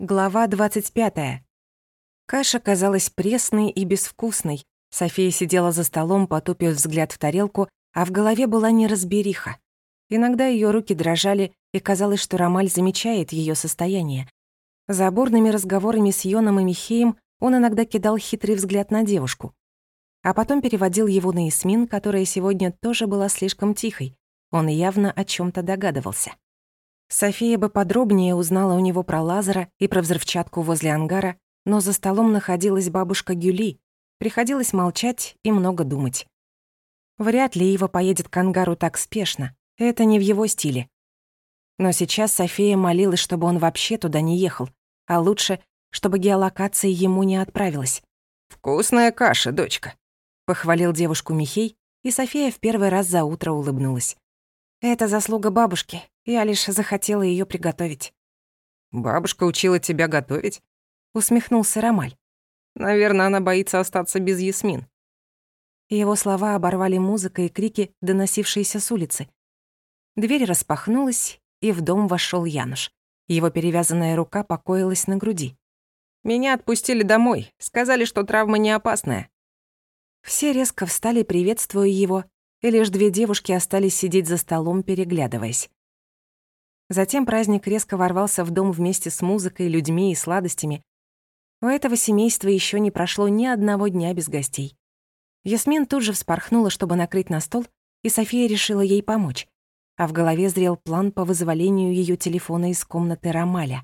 Глава 25. Каша казалась пресной и безвкусной. София сидела за столом, потупив взгляд в тарелку, а в голове была неразбериха. Иногда её руки дрожали, и казалось, что Ромаль замечает её состояние. За бурными разговорами с Йоном и Михеем он иногда кидал хитрый взгляд на девушку. А потом переводил его на Ясмин, которая сегодня тоже была слишком тихой. Он явно о чём-то догадывался. София бы подробнее узнала у него про Лазара и про взрывчатку возле ангара, но за столом находилась бабушка Гюли. Приходилось молчать и много думать. Вряд ли Ива поедет к ангару так спешно. Это не в его стиле. Но сейчас София молилась, чтобы он вообще туда не ехал, а лучше, чтобы геолокация ему не отправилась. «Вкусная каша, дочка», — похвалил девушку Михей, и София в первый раз за утро улыбнулась. «Это заслуга бабушки. Я лишь захотела её приготовить». «Бабушка учила тебя готовить?» — усмехнулся Ромаль. «Наверное, она боится остаться без Ясмин». Его слова оборвали музыка и крики, доносившиеся с улицы. Дверь распахнулась, и в дом вошёл Януш. Его перевязанная рука покоилась на груди. «Меня отпустили домой. Сказали, что травма не опасная». Все резко встали, приветствуя его, и лишь две девушки остались сидеть за столом, переглядываясь. Затем праздник резко ворвался в дом вместе с музыкой, людьми и сладостями. У этого семейства ещё не прошло ни одного дня без гостей. Ясмин тут же вспорхнула, чтобы накрыть на стол, и София решила ей помочь. А в голове зрел план по вызволению её телефона из комнаты Ромаля.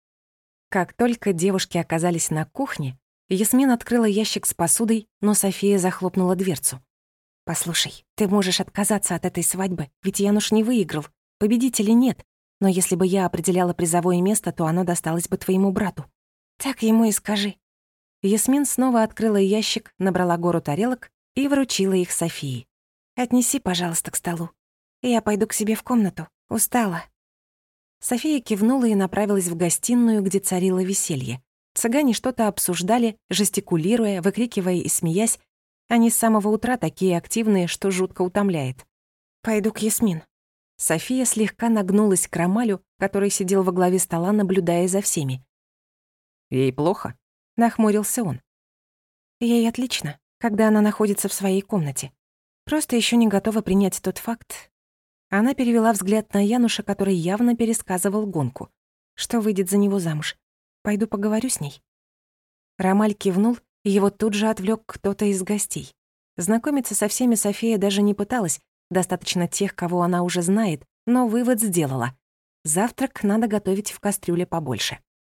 Как только девушки оказались на кухне, Ясмин открыла ящик с посудой, но София захлопнула дверцу. «Послушай, ты можешь отказаться от этой свадьбы, ведь Януш не выиграл. Победителей нет. Но если бы я определяла призовое место, то оно досталось бы твоему брату. Так ему и скажи». Ясмин снова открыла ящик, набрала гору тарелок и вручила их Софии. «Отнеси, пожалуйста, к столу. Я пойду к себе в комнату. Устала». София кивнула и направилась в гостиную, где царило веселье. Цыгане что-то обсуждали, жестикулируя, выкрикивая и смеясь. Они с самого утра такие активные, что жутко утомляет. «Пойду к Ясмин». София слегка нагнулась к Ромалю, который сидел во главе стола, наблюдая за всеми. «Ей плохо?» — нахмурился он. «Ей отлично, когда она находится в своей комнате. Просто ещё не готова принять тот факт». Она перевела взгляд на Януша, который явно пересказывал гонку. Что выйдет за него замуж? Пойду поговорю с ней. Ромаль кивнул, и его тут же отвлёк кто-то из гостей. Знакомиться со всеми София даже не пыталась, достаточно тех, кого она уже знает, но вывод сделала. Завтрак надо готовить в кастрюле побольше.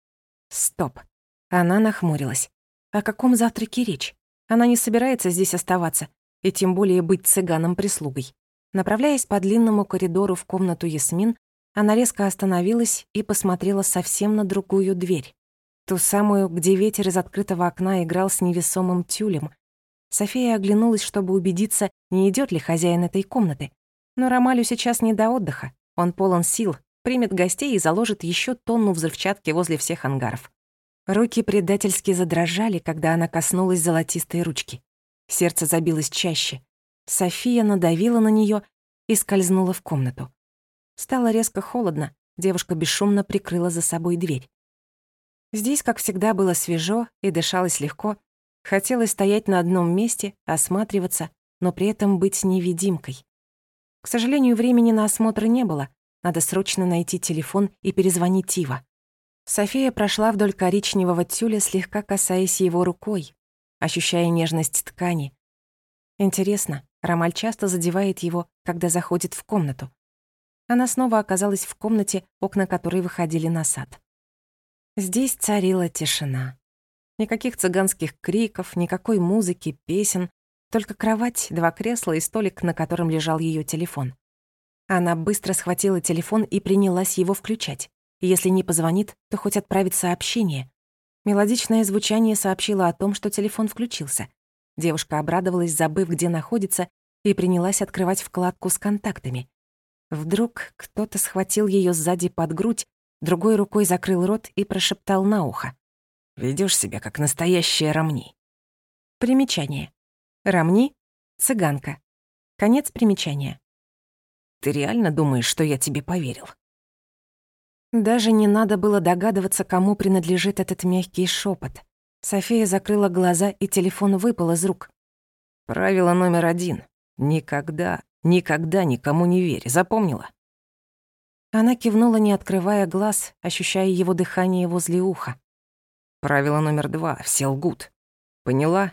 Стоп. Она нахмурилась. О каком завтраке речь? Она не собирается здесь оставаться, и тем более быть цыганом-прислугой. Направляясь по длинному коридору в комнату Ясмин, она резко остановилась и посмотрела совсем на другую дверь. Ту самую, где ветер из открытого окна играл с невесомым тюлем. София оглянулась, чтобы убедиться, не идёт ли хозяин этой комнаты. Но Ромалю сейчас не до отдыха. Он полон сил, примет гостей и заложит ещё тонну взрывчатки возле всех ангаров. Руки предательски задрожали, когда она коснулась золотистой ручки. Сердце забилось чаще. София надавила на неё и скользнула в комнату. Стало резко холодно, девушка бесшумно прикрыла за собой дверь. Здесь, как всегда, было свежо и дышалось легко. Хотелось стоять на одном месте, осматриваться, но при этом быть невидимкой. К сожалению, времени на осмотр не было. Надо срочно найти телефон и перезвонить Ива. София прошла вдоль коричневого тюля, слегка касаясь его рукой, ощущая нежность ткани. Интересно, Ромаль часто задевает его, когда заходит в комнату. Она снова оказалась в комнате, окна которой выходили на сад. Здесь царила тишина. Никаких цыганских криков, никакой музыки, песен, только кровать, два кресла и столик, на котором лежал её телефон. Она быстро схватила телефон и принялась его включать. Если не позвонит, то хоть отправит сообщение. Мелодичное звучание сообщило о том, что телефон включился. Девушка обрадовалась, забыв, где находится, и принялась открывать вкладку с контактами. Вдруг кто-то схватил её сзади под грудь, другой рукой закрыл рот и прошептал на ухо. «Ведёшь себя, как настоящая Рамни». Примечание. Рамни — цыганка. Конец примечания. «Ты реально думаешь, что я тебе поверил?» Даже не надо было догадываться, кому принадлежит этот мягкий шепот. София закрыла глаза, и телефон выпал из рук. Правило номер 1. Никогда, никогда никому не верь. Запомнила? Она кивнула, не открывая глаз, ощущая его дыхание возле уха. Правило номер 2. Все лгут. Поняла?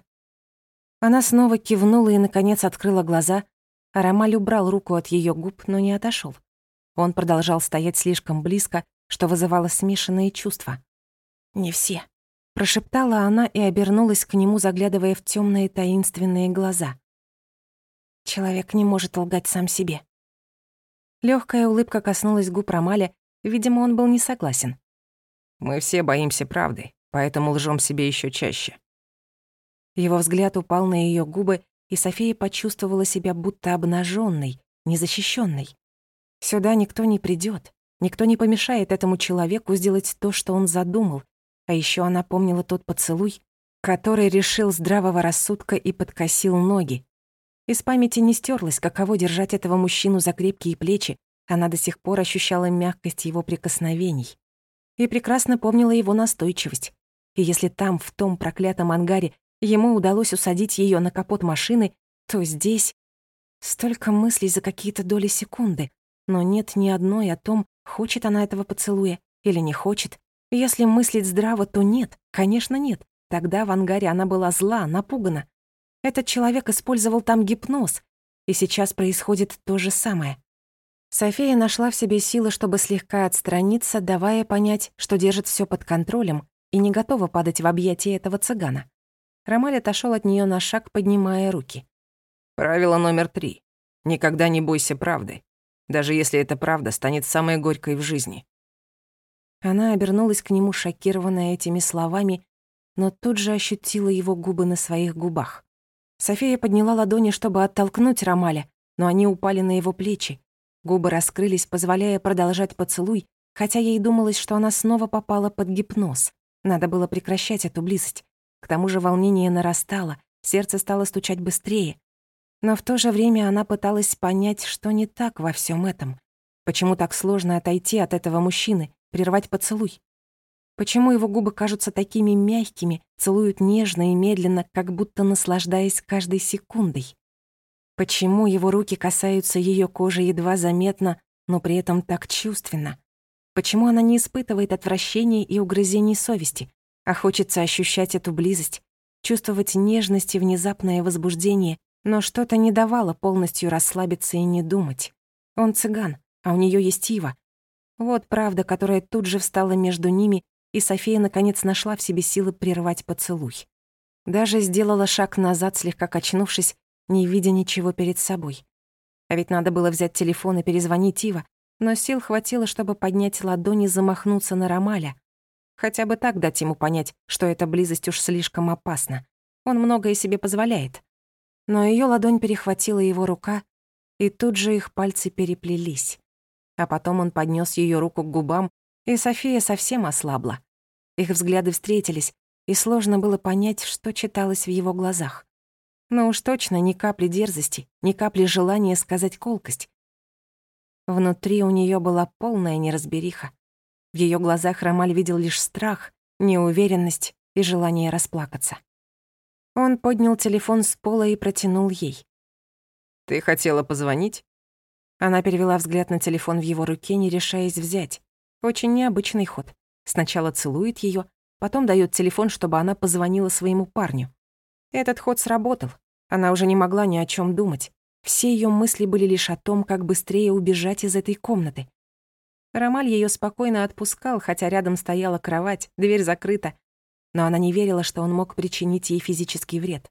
Она снова кивнула и, наконец, открыла глаза, а Ромаль убрал руку от её губ, но не отошёл. Он продолжал стоять слишком близко, что вызывало смешанные чувства. «Не все», — прошептала она и обернулась к нему, заглядывая в тёмные таинственные глаза. «Человек не может лгать сам себе». Лёгкая улыбка коснулась губ Ромаля, видимо, он был не согласен. Мы все боимся правды, поэтому лжём себе ещё чаще. Его взгляд упал на её губы, и София почувствовала себя будто обнажённой, незащищённой. Сюда никто не придёт, никто не помешает этому человеку сделать то, что он задумал, а ещё она помнила тот поцелуй, который решил здравого рассудка и подкосил ноги. Из памяти не стёрлось, каково держать этого мужчину за крепкие плечи, она до сих пор ощущала мягкость его прикосновений. И прекрасно помнила его настойчивость. И если там, в том проклятом ангаре, ему удалось усадить её на капот машины, то здесь... Столько мыслей за какие-то доли секунды, но нет ни одной о том, хочет она этого поцелуя или не хочет. Если мыслить здраво, то нет, конечно, нет. Тогда в ангаре она была зла, напугана. Этот человек использовал там гипноз, и сейчас происходит то же самое. София нашла в себе силы, чтобы слегка отстраниться, давая понять, что держит всё под контролем и не готова падать в объятия этого цыгана. Ромаль отошёл от неё на шаг, поднимая руки. Правило номер 3. Никогда не бойся правды, даже если эта правда станет самой горькой в жизни. Она обернулась к нему, шокированная этими словами, но тут же ощутила его губы на своих губах. София подняла ладони, чтобы оттолкнуть Ромаля, но они упали на его плечи. Губы раскрылись, позволяя продолжать поцелуй, хотя ей думалось, что она снова попала под гипноз. Надо было прекращать эту близость. К тому же волнение нарастало, сердце стало стучать быстрее. Но в то же время она пыталась понять, что не так во всём этом. Почему так сложно отойти от этого мужчины, прервать поцелуй? Почему его губы кажутся такими мягкими, целуют нежно и медленно, как будто наслаждаясь каждой секундой? Почему его руки касаются её кожи едва заметно, но при этом так чувственно? Почему она не испытывает отвращения и угрызений совести, а хочется ощущать эту близость, чувствовать нежность и внезапное возбуждение, но что-то не давало полностью расслабиться и не думать? Он цыган, а у неё есть Ива. Вот правда, которая тут же встала между ними, и София наконец нашла в себе силы прервать поцелуй. Даже сделала шаг назад, слегка качнувшись, не видя ничего перед собой. А ведь надо было взять телефон и перезвонить Ива, но сил хватило, чтобы поднять ладони и замахнуться на Ромаля. Хотя бы так дать ему понять, что эта близость уж слишком опасна. Он многое себе позволяет. Но её ладонь перехватила его рука, и тут же их пальцы переплелись. А потом он поднёс её руку к губам, и София совсем ослабла. Их взгляды встретились, и сложно было понять, что читалось в его глазах. Но уж точно ни капли дерзости, ни капли желания сказать колкость. Внутри у неё была полная неразбериха. В её глазах Ромаль видел лишь страх, неуверенность и желание расплакаться. Он поднял телефон с пола и протянул ей. «Ты хотела позвонить?» Она перевела взгляд на телефон в его руке, не решаясь взять. Очень необычный ход. Сначала целует её, потом даёт телефон, чтобы она позвонила своему парню. Этот ход сработал. Она уже не могла ни о чём думать. Все её мысли были лишь о том, как быстрее убежать из этой комнаты. Ромаль её спокойно отпускал, хотя рядом стояла кровать, дверь закрыта, но она не верила, что он мог причинить ей физический вред.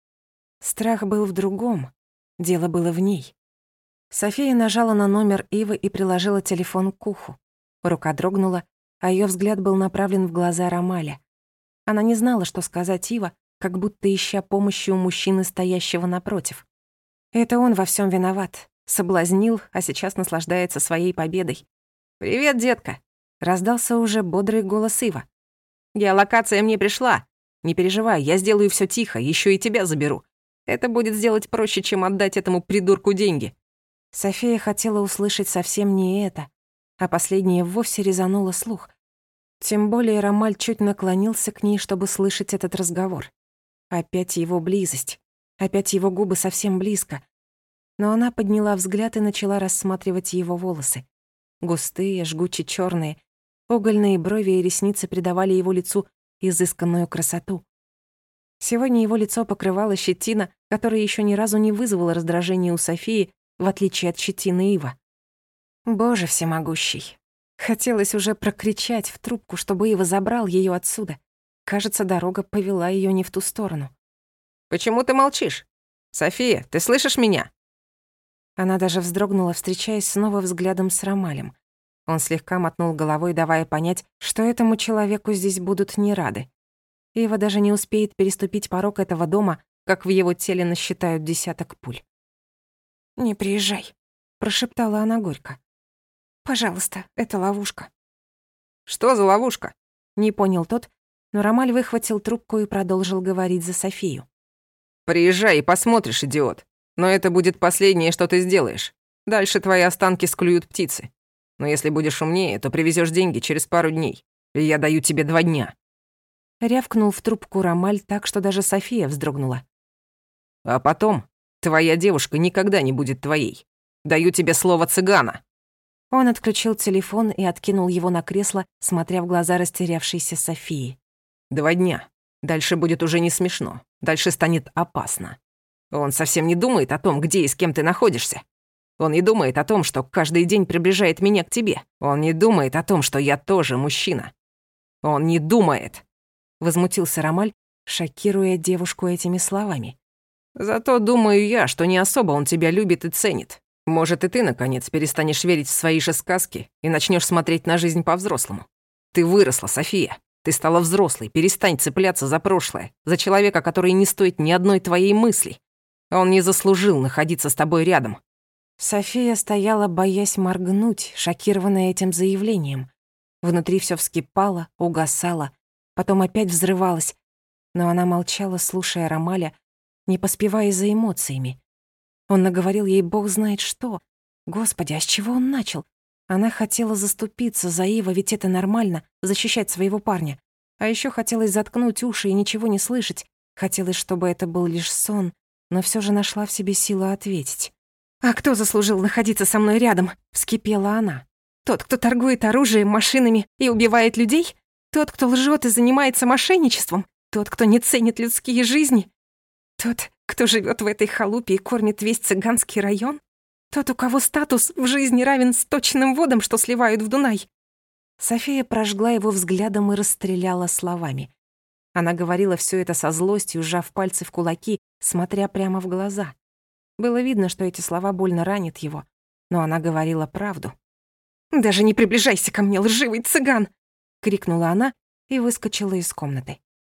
Страх был в другом. Дело было в ней. София нажала на номер Ивы и приложила телефон к уху. Рука дрогнула, а её взгляд был направлен в глаза Ромаля. Она не знала, что сказать Ива, как будто ища помощи у мужчины, стоящего напротив. Это он во всём виноват. Соблазнил, а сейчас наслаждается своей победой. «Привет, детка!» — раздался уже бодрый голос Ива. «Геолокация мне пришла. Не переживай, я сделаю всё тихо, ещё и тебя заберу. Это будет сделать проще, чем отдать этому придурку деньги». София хотела услышать совсем не это. а последнее вовсе резануло слух. Тем более Ромаль чуть наклонился к ней, чтобы слышать этот разговор. Опять его близость, опять его губы совсем близко. Но она подняла взгляд и начала рассматривать его волосы. Густые, жгуче чёрные, угольные брови и ресницы придавали его лицу изысканную красоту. Сегодня его лицо покрывала щетина, которая ещё ни разу не вызвала раздражения у Софии, в отличие от щетины Ива. Боже всемогущий. Хотелось уже прокричать в трубку, чтобы Ива забрал её отсюда. Кажется, дорога повела её не в ту сторону. «Почему ты молчишь? София, ты слышишь меня?» Она даже вздрогнула, встречаясь снова взглядом с Ромалем. Он слегка мотнул головой, давая понять, что этому человеку здесь будут не рады. Ива даже не успеет переступить порог этого дома, как в его теле насчитают 10 пуль. «Не приезжай», — прошептала она горько. «Пожалуйста, это ловушка». «Что за ловушка?» — не понял тот, но Ромаль выхватил трубку и продолжил говорить за Софию. «Приезжай и посмотришь, идиот. Но это будет последнее, что ты сделаешь. Дальше твои останки склюют птицы. Но если будешь умнее, то привезёшь деньги через пару дней. И я даю тебе 2 дня». Рявкнул в трубку Ромаль так, что даже София вздрогнула. «А потом твоя девушка никогда не будет твоей. Даю тебе слово цыгана». Он отключил телефон и откинул его на кресло, смотря в глаза растерявшейся Софии. 2 дня. Дальше будет уже не смешно. Дальше станет опасно. Он совсем не думает о том, где и с кем ты находишься. Он не думает о том, что каждый день приближает меня к тебе. Он не думает о том, что я тоже мужчина. Он не думает. Возмутился Ромаль, шокируя девушку этими словами. Зато думаю я, что не особо он тебя любит и ценит. Может, и ты, наконец, перестанешь верить в свои же сказки и начнешь смотреть на жизнь по-взрослому. Ты выросла, София. Ты стала взрослой. Перестань цепляться за прошлое, за человека, который не стоит ни одной твоей мысли. Он не заслужил находиться с тобой рядом». София стояла, боясь моргнуть, шокированная этим заявлением. Внутри всё вскипало, угасало, потом опять взрывалось. Но она молчала, слушая Ромаля, не поспевая за эмоциями. Он наговорил ей бог знает что. Господи, а с чего он начал? Она хотела заступиться за Ива, ведь это нормально — защищать своего парня. А ещё хотелось заткнуть уши и ничего не слышать. Хотелось, чтобы это был лишь сон, но всё же нашла в себе силы ответить. «А кто заслужил находиться со мной рядом?» — вскипела она. «Тот, кто торгует оружием, машинами и убивает людей? Тот, кто лжёт и занимается мошенничеством? Тот, кто не ценит людские жизни? Тот, кто живёт в этой халупе и кормит весь цыганский район? Тот, у кого статус в жизни равен сточным водам, что сливают в Дунай?» София прожгла его взглядом и расстреляла словами. Она говорила всё это со злостью, сжав пальцы в кулаки, смотря прямо в глаза. Было видно, что эти слова больно ранят его, но она говорила правду. «Даже не приближайся ко мне, лживый цыган!» — крикнула она и выскочила из комнаты.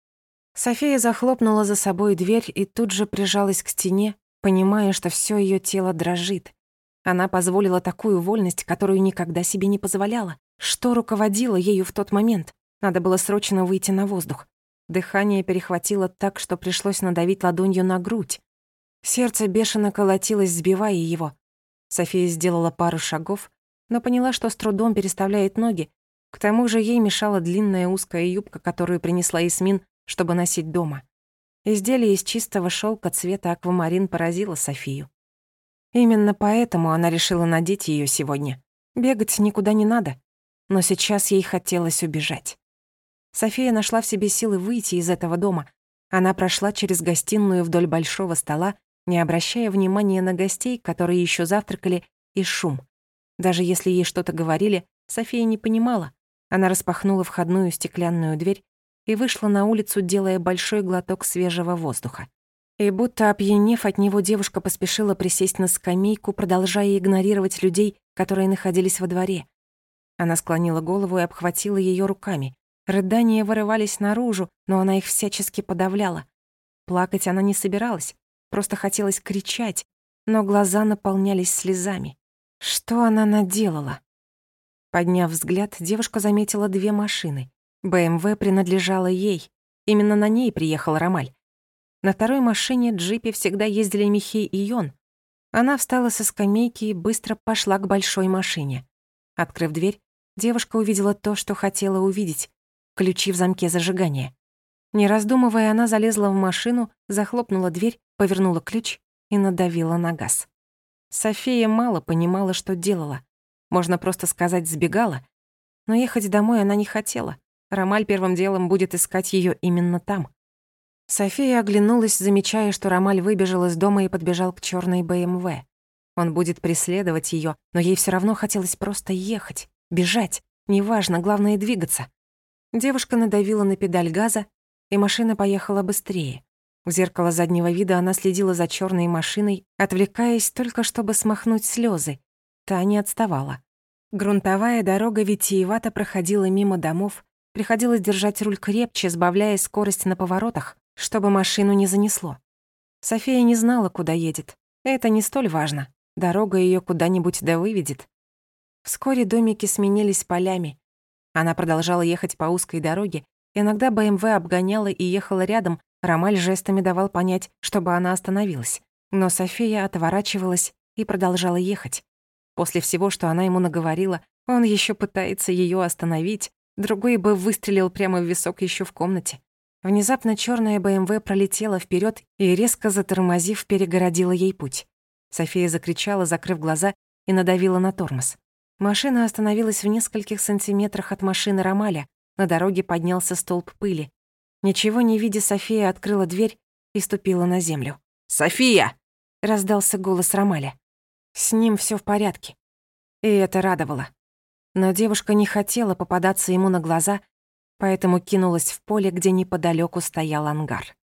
София захлопнула за собой дверь и тут же прижалась к стене, понимая, что всё её тело дрожит. Она позволила такую вольность, которую никогда себе не позволяла. Что руководило ею в тот момент? Надо было срочно выйти на воздух. Дыхание перехватило так, что пришлось надавить ладонью на грудь. Сердце бешено колотилось, сбивая его. София сделала пару шагов, но поняла, что с трудом переставляет ноги. К тому же ей мешала длинная узкая юбка, которую принесла Ясмин, чтобы носить дома. Изделие из чистого шелка цвета аквамарин поразило Софию. Именно поэтому она решила надеть её сегодня. Бегать никуда не надо, но сейчас ей хотелось убежать. София нашла в себе силы выйти из этого дома. Она прошла через гостиную вдоль большого стола, не обращая внимания на гостей, которые ещё завтракали, и шум. Даже если ей что-то говорили, София не понимала. Она распахнула входную стеклянную дверь и вышла на улицу, делая большой глоток свежего воздуха. И будто опьянев от него, девушка поспешила присесть на скамейку, продолжая игнорировать людей, которые находились во дворе. Она склонила голову и обхватила её руками. Рыдания вырывались наружу, но она их всячески подавляла. Плакать она не собиралась, просто хотелось кричать, но глаза наполнялись слезами. Что она наделала? Подняв взгляд, девушка заметила 2 машины. БМВ принадлежала ей. Именно на ней приехал Ромаль. На второй машине джипе всегда ездили Михей и Йон. Она встала со скамейки и быстро пошла к большой машине. Открыв дверь, девушка увидела то, что хотела увидеть — ключи в замке зажигания. Не раздумывая, она залезла в машину, захлопнула дверь, повернула ключ и надавила на газ. София мало понимала, что делала. Можно просто сказать, сбегала. Но ехать домой она не хотела. Ромаль первым делом будет искать её именно там. София оглянулась, замечая, что Ромаль выбежал из дома и подбежал к чёрной БМВ. Он будет преследовать её, но ей всё равно хотелось просто ехать, бежать. Неважно, главное — двигаться. Девушка надавила на педаль газа, и машина поехала быстрее. В зеркало заднего вида она следила за чёрной машиной, отвлекаясь только, чтобы смахнуть слёзы. Та не отставала. Грунтовая дорога витиевато проходила мимо домов, приходилось держать руль крепче, сбавляя скорость на поворотах, чтобы машину не занесло. София не знала, куда едет. Это не столь важно. Дорога её куда-нибудь да выведет. Вскоре домики сменились полями. Она продолжала ехать по узкой дороге. Иногда БМВ обгоняла и ехала рядом, Ромаль жестами давал понять, чтобы она остановилась. Но София отворачивалась и продолжала ехать. После всего, что она ему наговорила, он ещё пытается её остановить, другой бы выстрелил прямо в висок ещё в комнате. Внезапно чёрная БМВ пролетела вперёд и, резко затормозив, перегородила ей путь. София закричала, закрыв глаза, и надавила на тормоз. Машина остановилась в нескольких сантиметрах от машины Ромаля. На дороге поднялся столб пыли. Ничего не видя, София открыла дверь и ступила на землю. «София!» — раздался голос Ромаля. С ним всё в порядке. И это радовало. Но девушка не хотела попадаться ему на глаза, поэтому кинулась в поле, где неподалёку стоял ангар.